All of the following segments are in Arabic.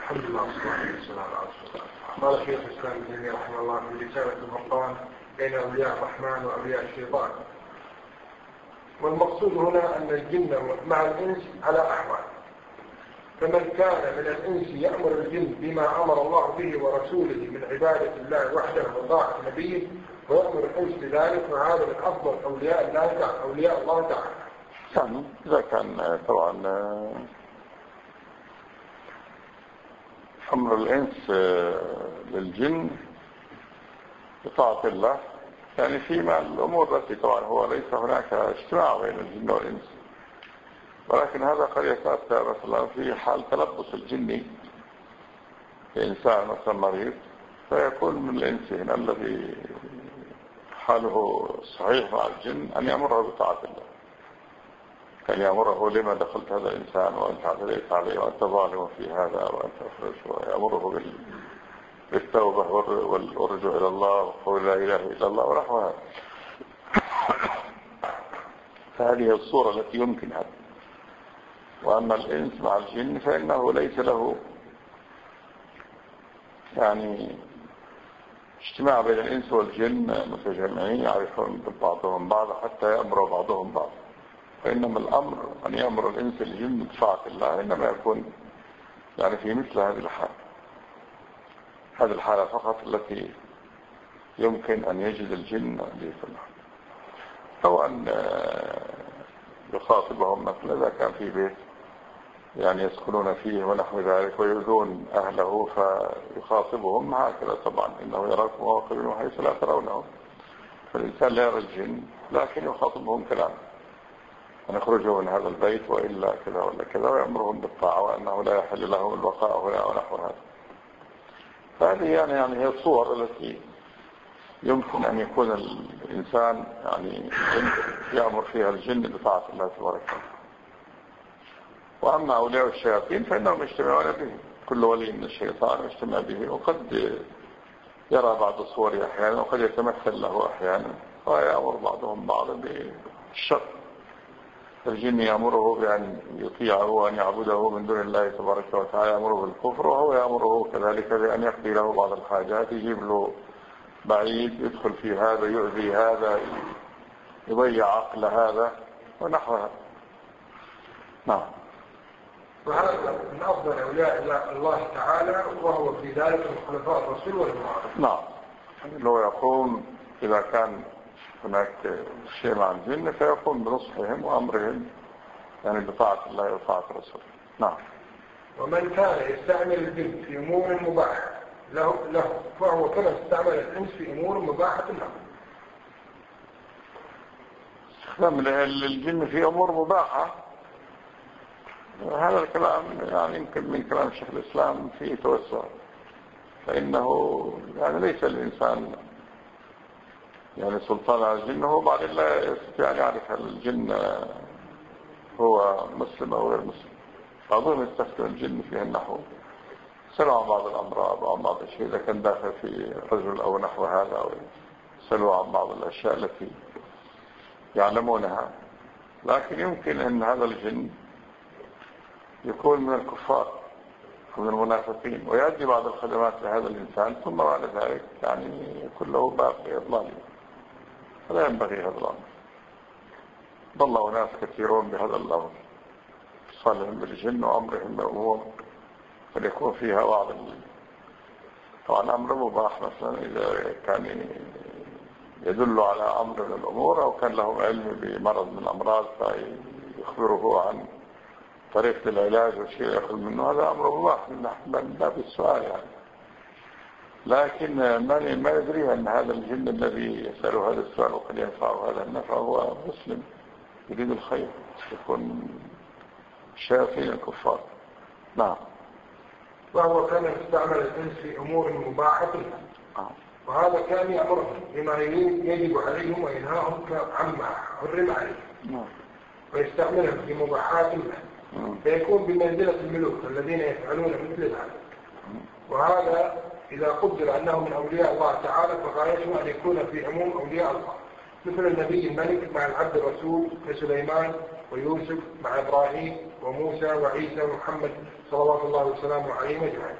الحمد لله والصلاة والسلام على رسول الله. قال شيخ الإسلام ابن تيمية رحمه الله في رسالة الفرقان بين أولياء الرحمن وأولياء الشيطان. والمقصود هنا أن الجن مع الإنس على أحوال، فمن كان من الإنس يأمر الجن بما أمر الله به ورسوله من عبادة الله وحده وطاعة نبيه ويأمر الإنس بذلك، فهذا من أفضل أولياء الله تعالى. يعني إذا كان طبعا أمر الإنس للجن بطاعة الله، يعني فيما الأمور التي طبعا هو ليس هناك اجتماع بين الجن والإنس، ولكن هذا قد يتأثر مثلا في حال تلبس الجن بإنسان مثلا مريض، فيكون من الإنس هنا الذي حاله صحيح مع الجن أن يأمره بطاعة الله، كان يأمره لما دخلت هذا الإنسان وأنت اعتديت عليه وأنت ظالم في هذا وأنت أخرج، ويأمره بالتوبة والرجوع إلى الله وقول لا إله إلا الله ونحو هذا. فهذه الصورة التي يمكن هذا. وأما الإنس مع الجن فإنه ليس له يعني اجتماع بين الإنس والجن متجمعين يعرفون بعضهم بعض حتى يأمر بعضهم بعض، فإنما الأمر أن يأمر الإنس الجن بطاعة الله إنما يكون يعني في مثل هذه الحالة، هذه الحالة فقط التي يمكن أن يجد الجن ليفعلها، أو أن يخاطبهم مثلا إذا كان في بيت يعني يسكنون فيه ونحو ذلك ويؤذون أهله فيخاطبهم هكذا، طبعا إنه يراكم وهو قريب حيث لا ترونهم، فالإنسان لا يرى الجن لكن يخاطبهم كلام أن يخرجوا من هذا البيت وإلا كذا ولا كذا، ويأمرهم بالطاعة وأنه لا يحل لهم البقاء هنا ونحو هذا. فهذه يعني هي الصور التي يمكن أن يكون الإنسان يعني يأمر فيها الجن بطاعة الله تبارك وتعالى. وأما أولياء الشياطين فإنهم يجتمعون به، كل ولي من الشيطان يجتمع به، وقد يرى بعض الصور أحيانا وقد يتمثل له أحيانا، ويأمر بعضهم بعضا بالشر. الجن يأمره بأن يطيعه وأن يعبده من دون الله تبارك وتعالى، يأمره بالكفر، وهو يأمره كذلك بأن يقضي له بعض الحاجات، يجيب له بعيد يدخل في هذا يؤذي هذا يضيع عقل هذا ونحو هذا. نعم. وهذا من أفضل أولياء الله تعالى، وهو في ذلك من خلفاء الرسول والمعارف. نعم، لو يقوم إذا كان هناك شيء مع الجن فيقوم بنصحهم وأمرهم يعني بطاعة الله وطاعة رسوله. نعم. ومن كان يستعمل الجن في أمور مباحة له فهو كما استعمل الإنس في أمور مباحة له. استخدام الجن في أمور مباحة، هذا الكلام يعني يمكن من كلام شيخ الإسلام فيه توسع، فإنه يعني ليس الإنسان يعني سلطان على الجن، هو بعد لا يستطيع أن يعرف هل الجن هو مسلم أو غير مسلم. بعضهم يستخدم الجن فيه النحو، سألوا عن بعض الأمراض أو عن بعض الشيء إذا كان داخل في رجل أو نحو هذا، أو سألوا عن بعض الأشياء التي يعلمونها. لكن يمكن أن هذا الجن يكون من الكفار ومن المنافقين ويؤدي بعض الخدمات لهذا الإنسان، ثم بعد ذلك يعني يكون له باقي إضلال. فلا ينبغي هذا الأمر. ضل ناس كثيرون بهذا الأمر، صالحهم بالجن وأمرهم بأمور قد يكون فيها بعض طبعا أمر مباح، مثلا إذا كان يدل على أمر من الأمور أو كان لهم علم بمرض من الأمراض فيخبره عن طريقة العلاج والشيء يأخذ منه، هذا أمر مباح من باب السؤال يعني. لكن ما يدري أن هذا الجن الذي يسأله هذا السؤال وقد ينفعه هذا النفع هو مسلم يريد الخير، يكون شياطين الكفار. نعم. وهو كان يستعمل الإنس في أمور مباحة، وهذا كان يأمرهم بما يجب عليهم وينهاهم عما حرم عليهم، ويستعملهم في مباحات له، فيكون بمنزلة الملوك الذين يفعلون مثل ذلك. وهذا إذا قدر أنه من أولياء الله تعالى فغايته أن يكون في عموم أولياء الله، مثل النبي الملك مع العبد الرسول كسليمان ويوسف مع إبراهيم وموسى وعيسى ومحمد صلوات الله وسلامه عليهم أجمعين.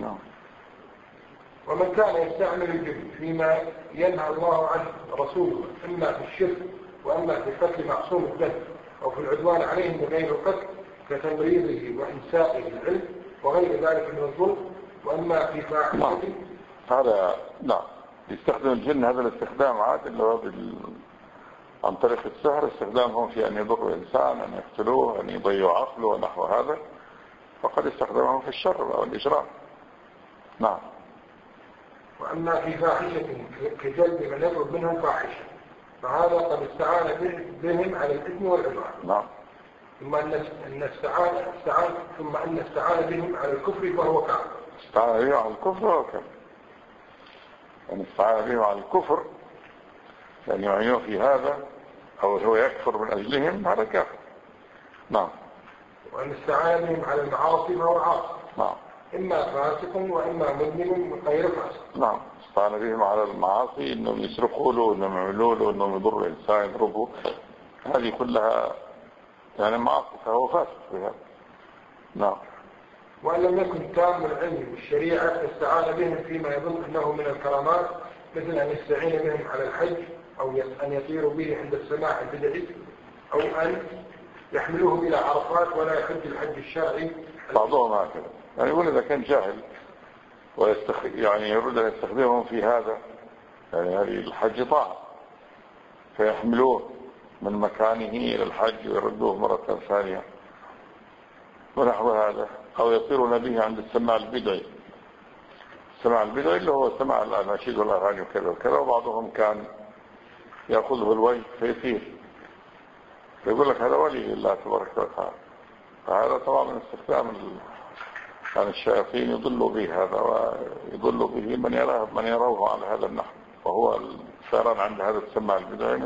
ومن كان يستعمل الجن فيما ينهى الله عنه رسوله إما في الشرك وإما في قتل معصوم الدم أو في العدوان عليهم بغير القتل كتمريضه وإنسائه العلم وغير ذلك من الظلم، وإما في فاحشة هذا لا يستخدم الجن هذا الاستخدام عاد اللي هو عن طريق السحر، استخدامهم في أن يضروا إنسان، أن يقتلوه، أن يضيعوا عقله ونحو هذا، فقد استخدمهم في الشر أو الإجرام. نعم. وأما في فاحشة كجلب من يضرب منهم فاحشة فهذا قد استعان بهم على الإثم والعدوان. نعم. ثم أن استعان بهم على الكفر فهو كافر. استعان بهم على الكفر فهو كافر. أن استعان بهم على الكفر لأن يعينوا في هذا أو هو يكفر من أجلهم هذا كافر. نعم. وأن استعان بهم على المعاصي فهو عاصي. نعم. إما فاسق وإما مذنب غير فاسق. نعم. استعان بهم على المعاصي إنهم يسرقوا له، إنهم يعملوا له، إنهم يضروا الإنسان يضربوا، هذه كلها يعني معاصي فهو فاسق بها. نعم. وأن لم يكن تام العلم بالشريعة استعان بهم فيما يظن أنه من الكرامات، مثل أن يستعين بهم على الحج أو أن يطيروا به عند السماع البدعي أو أن يحملوه إلى عرفات ولا يحج الحج الشرعي. بعضهم هكذا يعني يقول إذا كان جاهل يعني يريد أن يستخدمهم في هذا، يعني هذه الحج طاعة فيحملوه من مكانه إلى الحج ويردوه مرة ثانية ونحو هذا، أو يطيرون به عند السماع البدعي. السماع البدعي اللي هو سماع الأناشيد والأغاني وكذا وكذا، وبعضهم كان يأخذه الوجه فيطير فيقول لك هذا ولي الله تبارك وتعالى. فهذا طبعا من استخدام يعني الشياطين يضلوا به هذا ويضلوا به من يروه على هذا النحو، وهو فعلا عند هذا السماع البدعي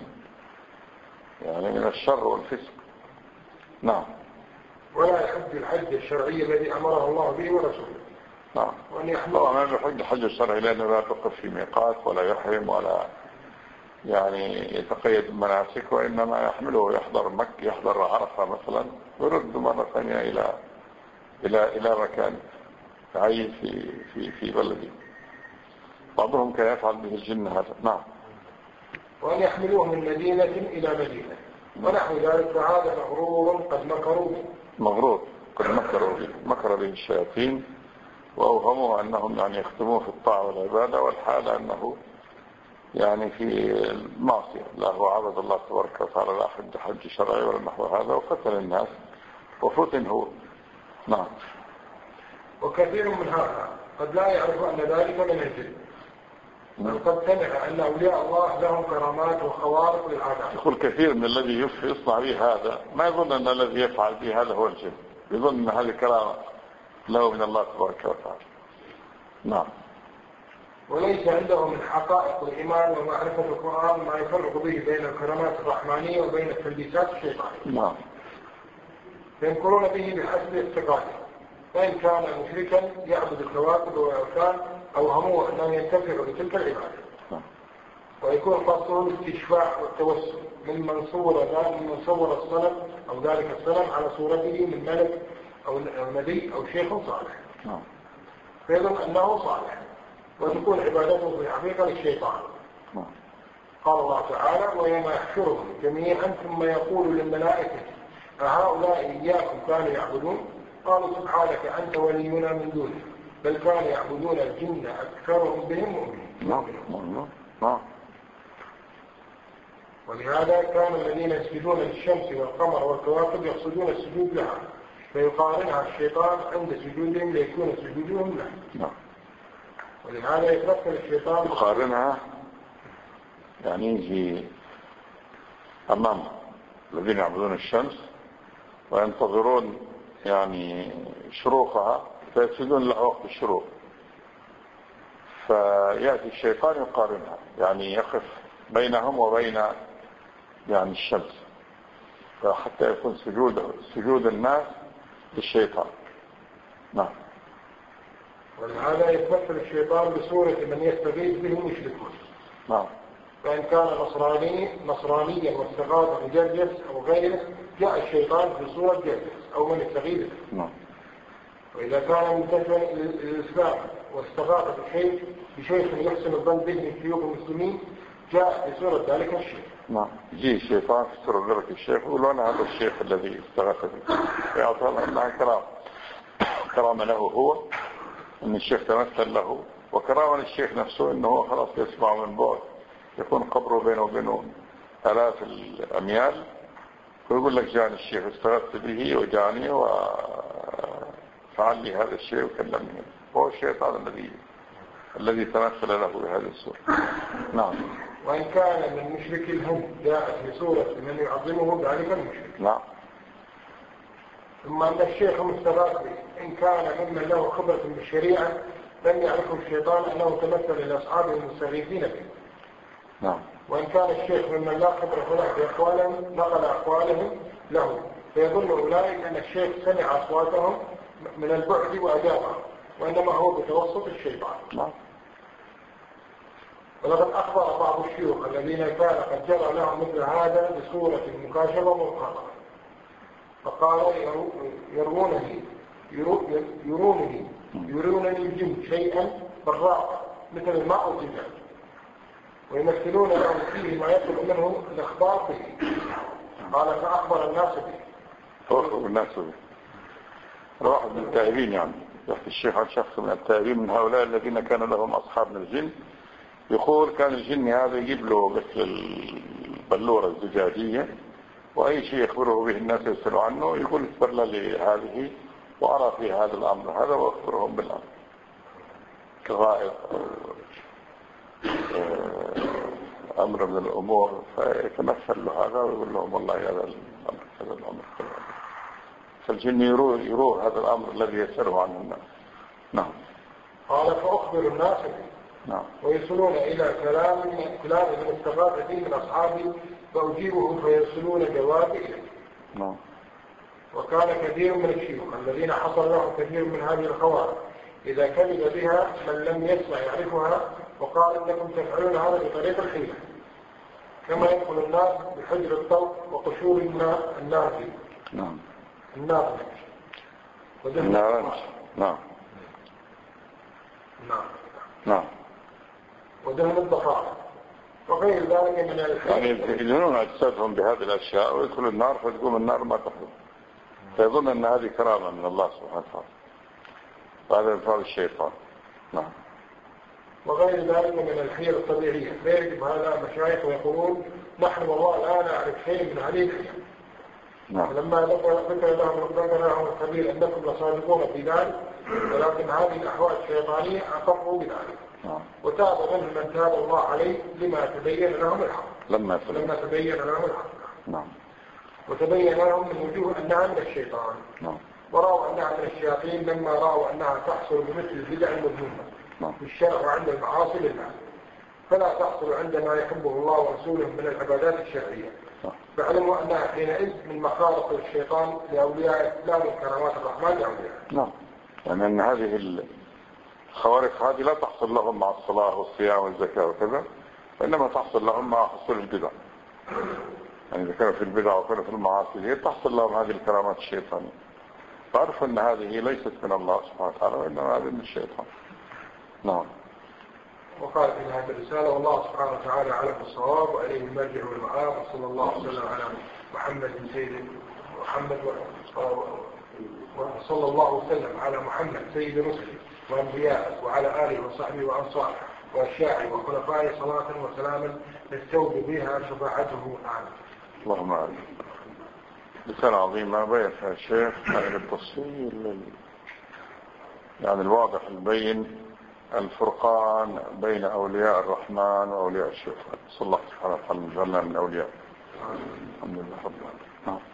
من الشر والفسق. نعم. ولا يحج الحج الشرعي الذي أمره الله به ورسوله. نعم. طبعا ما يحج الحج الشرعي لأنه لا توقف في ميقات ولا يحرم ولا يعني يتقيد بمناسك، وإنما يحمله يحضر مكة يحضر عرفة مثلا ويرد مرة ثانية إلى مكان يعيش في بلده. بعضهم كان يفعل به الجن هذا. نعم. وأن يحملوه من مدينة إلى مدينة ونحو ذلك، فهذا مغرور قد مكروا به. مغرور قد مكر به الشياطين وأوهموا أنهم يعني يختموه في الطاعة والعبادة، والحال أنه يعني في المعصية، لا هو عبد الله تبارك وتعالى لا حج شرعي ولا نحو هذا، وقتل الناس وفتن هو. نعم. وكثير من هذا قد لا يعرف أن ذلك من الجن، بل قد سمع أن أولياء الله لهم كرامات وخوارق للعادات. يقول كثير من الذي يصنع به هذا ما يظن أن الذي يفعل به هذا هو الجن، يظن أن هذه كرامة له من الله تبارك وتعالى. نعم. وليس عنده من حقائق الإيمان ومعرفة القرآن ما يفرق به بين الكرامات الرحمانية وبين التلبيسات الشيطانية. نعم. فينكرون به بحسب اعتقاده، فإن كان مشركا يعبد الكواكب والأوثان أوهموه أنه ينتفع بتلك العبادة. ويكون قصده الاستشفاع والتوسل من صور الصنم أو ذلك الصنم على صورته من ملك أو نبي أو شيخ صالح، فيظن أنه صالح وتكون عبادته في الحقيقة للشيطان. قال الله تعالى: ويوم يحشرهم جميعا ثم يقول للملائكة أهؤلاء إياكم كانوا يعبدون؟ قالوا سبحانك أنت ولينا من دونه بل كانوا يعبدون الجن أكثرهم بهم مؤمنون. ولهذا كان الذين يسجدون للشمس والقمر والكواكب يقصدون السجود لها، فيقارنها الشيطان عند سجودهم ليكون سجودهم له. ولهذا يتمثل الشيطان يقارنها يعني يجي أمام الذين يعبدون الشمس وينتظرون يعني شروقها فيسجدون له وقت الشروق، فيأتي الشيطان يقارنها يعني يقف بينهم وبين يعني الشمس، فحتى يكون سجود الناس للشيطان. نعم. ولهذا يتمثل الشيطان بصورة من يستغيث به المشركون. نعم. فإن كان نصرانيا واستغاث بجرجس أو غيره جاء الشيطان في صورة جرجس أو من استغيث. وإذا كان منتسبا للإسلام واستغاث بشيخ يحسن الظن به من شيوخ المسلمين جاء في صورة ذلك الشيخ. نعم. يجي الشيطان في صورة ذلك الشيخ يقول أنا هذا الشيخ الذي استغاث به، ويعطى الله كرامة له هو أن الشيخ تمثل له، وكرامة للشيخ نفسه أنه خلاص يسمع من بعد، يكون قبره بينه وبينه آلاف الأميال، ويقول لك جاني الشيخ استغثت به وجاني وفعل لي هذا الشيء وكلمني، هو الشيطان الذي تمثل له بهذه الصورة. نعم. وإن كان من مشرك الهند جاء في صورة من يعظمه ذلك المشرك. نعم. ثم أن الشيخ مستغاث به إن كان ممن له خبرة بالشريعة لم يعرفه الشيطان أنه تمثل لأصحابه المستغيثين به. نعم. وإن كان الشيخ ممن لا خبرة له بأقوالهم نقل أقوالهم له، فيظن أولئك أن الشيخ سمع أصواتهم من البعد وأجابهم، وإنما هو بتوسط الشيطان. نعم. ولقد أخبر بعض الشيوخ الذين كان قد جرى لهم مثل هذا بصورة مكاشفة مخاطرة، فقال يرونني الجن شيئا بالراقة مثل الماء والزجاج، ويمثلون لهم فيه ما يطلب منه الإخبار به. قال فأخبر الناس به. أخبر الناس به. واحد من التائبين يعني يحكي الشيخ عن شخص من التائبين من هؤلاء الذين كان لهم أصحاب من الجن، يقول كان الجن هذا يجيب له مثل البلورة الزجاجية، وأي شيء يخبره به الناس يسألوا عنه يقول اخبر لي هذه وأرى في هذا الأمر هذا وأخبرهم بالأمر كغائب أمر من الأمور، فيتمثل له هذا ويقول لهم والله هذا الأمر فالجن يروه هذا الأمر الذي يسأله عنه الناس. نعم. قال فأخبر الناس به. نعم. ويصلون إلى كلام من استغاث فيه من أصحابي فأجيبه فيصلون جوابي إليه. نعم. وكان كثير من الشيوخ الذين حصل لهم كثير من هذه الخوارج إذا كذب بها من لم يسمع يعرفها وقال إنكم تفعلون هذا بطريق الحيلة، كما يدخل الناس بحجر الطوق وقشور النار فيه. نعم. النار نعم. نعم. نعم. ودهن الضفائر وغير ذلك من يعني يدهنون أجسادهم بهذه الأشياء ويدخل النار فتقوم النار ما تحضر، فيظن أن هذه كرامة من الله سبحانه وتعالى، وهذا انفعال الشيطان. نعم. وغير ذلك من الحيل الطبيعية، فيجب هذا مشايخ ويقولون نحن والله لا نعرف شيء من هذه الحيل. نعم. ولما ذكر لهم الخبير أنكم لصادقون في ذلك، ولكن هذه الأحوال الشيطانية أقروا بذلك. وتاب منهم من تاب الله عليه لما تبين لهم الحق. لما تبين لهم الحق. نعم. وتبين لهم من وجوه أنها من الشيطان. نعم. ورأوا أنها من الشياطين لما رأوا أنها تحصل بمثل البدع المذمومة في الشرع وعند المعاصي لله، فلا تحصل عندما يحبه الله ورسوله من العبادات الشرعية. فعلموا أنها حينئذ من مخارق الشيطان لأولياء الإسلام وكرامات الرحمن لأولياء. نعم. يعني أن هذه الخوارق هذه لا تحصل لهم مع الصلاة والصيام والزكاة وكذا، وإنما تحصل لهم مع حصول البدع. يعني إذا كانوا في البدع وكانوا في المعاصي هي تحصل لهم هذه الكرامات الشيطانية، فعرفوا أن هذه ليست من الله سبحانه وتعالى وإنما هذه من الشيطان. نعم. وقال في هذه الرسالة والله سبحانه وتعالى على الصواب وعليه المرجع والمآب، وصلى الله وسلم على محمد سيد محمد وصلى الله وسلم على محمد سيد رسله وأنبياء وعلى آله وصحبه وأنصاره وأشياعه وخلفائه صلاة وسلاما نستوجب بها شفاعته عنه. اللهم آمين. رسالة عظيمة بين فيها الشيخ عن التفصيل يعني الواضح البين الفرقان بين أولياء الرحمن وأولياء الشيطان. صلى الله سبحانه وتعالى جعلنا من أولياء. الحمد لله رب العالمين.